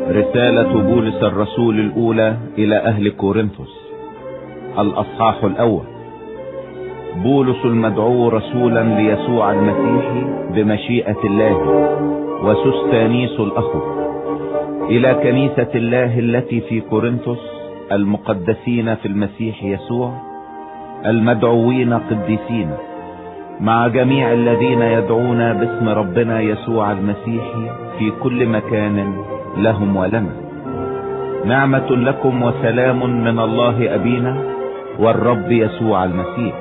رسالة بولس الرسول الأولى إلى أهل كورنثوس، الأصحاح الأول. بولس المدعو رسولا ليسوع المسيح بمشيئة الله، وسستانيس الأخ، إلى كنيسة الله التي في كورنثوس، المقدسين في المسيح يسوع، المدعوين قديسين، مع جميع الذين يدعون باسم ربنا يسوع المسيح في كل مكان، لهم ولنا. نعمة لكم وسلام من الله أبينا والرب يسوع المسيح.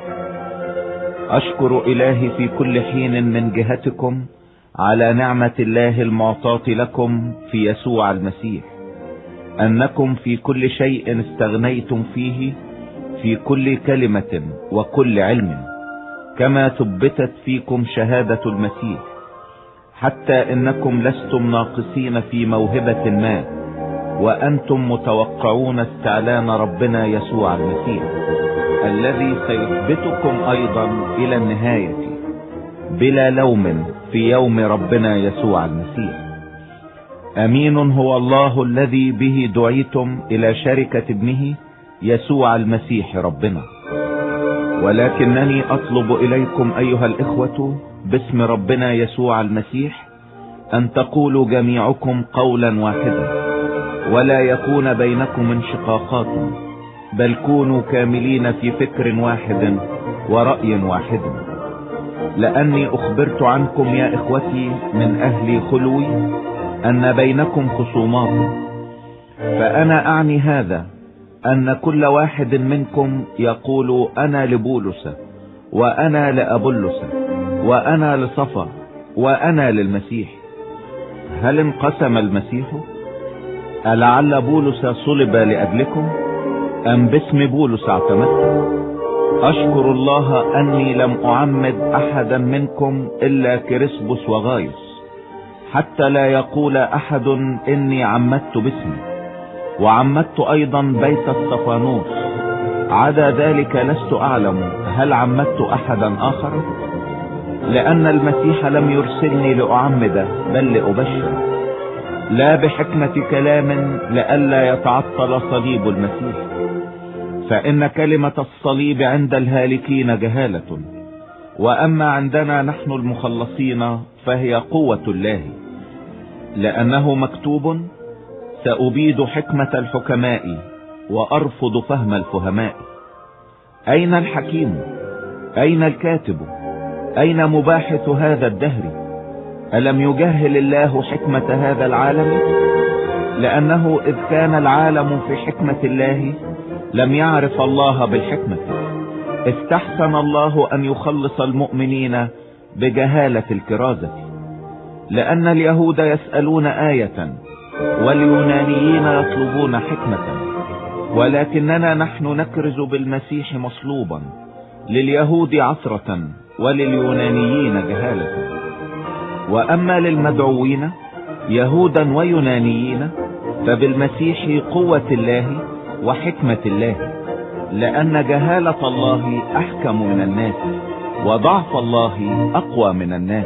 أشكر إلهي في كل حين من جهتكم على نعمة الله المعطاة لكم في يسوع المسيح، أنكم في كل شيء استغنيتم فيه، في كل كلمة وكل علم، كما ثبتت فيكم شهادة المسيح، حتى إنكم لستم ناقصين في موهبة ما، وأنتم متوقعون استعلان ربنا يسوع المسيح، الذي سيثبتكم أيضا إلى النهاية بلا لوم في يوم ربنا يسوع المسيح. أمين هو الله الذي به دعيتم إلى شركة ابنه يسوع المسيح ربنا. ولكنني أطلب إليكم أيها الإخوة باسم ربنا يسوع المسيح أن تقولوا جميعكم قولا واحدا، ولا يكون بينكم انشقاقات، بل كونوا كاملين في فكر واحد ورأي واحد. لأني أخبرت عنكم يا إخوتي من أهل خلوي أن بينكم خصومات، فأنا أعني هذا، أن كل واحد منكم يقول أنا لبولس، وأنا لأبولس، وأنا لصفا، وأنا للمسيح. هل انقسم المسيح؟ ألعل بولس صلب لأجلكم، أم باسم بولس اعتمدتم؟ أشكر الله أني لم أعمد أحدا منكم إلا كريسبوس وغايوس، حتى لا يقول أحد إني عمدت باسمي، وعمدت أيضا بيت استفانوس. عدا ذلك لست أعلم هل عمدت أحدا آخر، لأن المسيح لم يرسلني لأعمد بل لأبشر، لا بحكمة كلام لئلا يتعطل صليب المسيح، فإن كلمة الصليب عند الهالكين جهالة، وأما عندنا نحن المخلصين فهي قوة الله. لأنه مكتوب: سأبيد حكمة الحكماء وأرفض فهم الفهماء. أين الحكيم؟ أين الكاتب؟ أين مباحث هذا الدهر؟ ألم يجهل الله حكمة هذا العالم؟ لأنه إذ كان العالم في حكمة الله لم يعرف الله بالحكمة، استحسن الله أن يخلص المؤمنين بجهالة الكرازة. لأن اليهود يسألون آية، واليونانيين يطلبون حكمة، ولكننا نحن نكرز بالمسيح مصلوبا، لليهود عثرة ولليونانيين جهالة. وأما للمدعوين يهودا ويونانيين فبالمسيح قوة الله وحكمة الله، لأن جهالة الله أحكم من الناس، وضعف الله أقوى من الناس.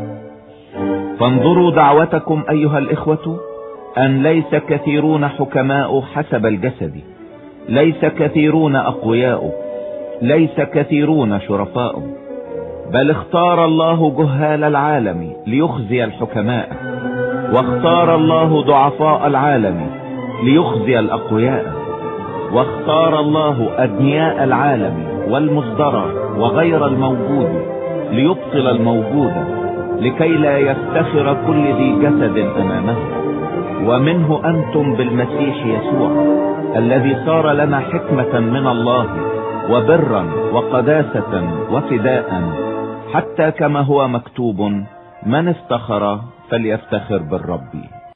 فانظروا دعوتكم أيها الإخوة، أن ليس كثيرون حكماء حسب الجسد، ليس كثيرون أقوياء، ليس كثيرون شرفاء، بل اختار الله جهال العالم ليخزي الحكماء، واختار الله ضعفاء العالم ليخزي الأقوياء، واختار الله أدنياء العالم والمصدر وغير الموجود ليبطل الموجود، لكي لا يفتخر كل ذي جسد أمامه. ومنه أنتم بالمسيح يسوع، الذي صار لنا حكمة من الله وبرا وقداسة وفداء، حتى كما هو مكتوب: من افتخر فليفتخر بالرب.